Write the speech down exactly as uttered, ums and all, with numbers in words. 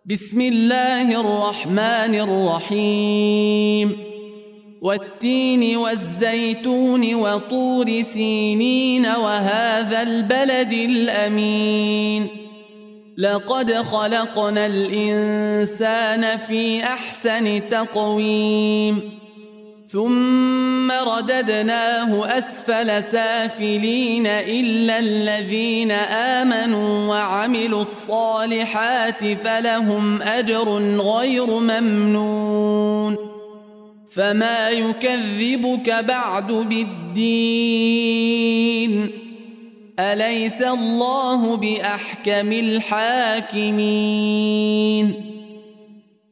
بسم الله الرحمن الرحيم والتين والزيتون وطور سينين وهذا البلد الأمين لقد خلقنا الإنسان في أحسن تقويم ثم رددناه أسفل سافلين إلا الذين آمنوا وعملوا الصالحات فلهم أجر غير ممنون فما يكذبك بعد بالدين أليس الله بأحكم الحاكمين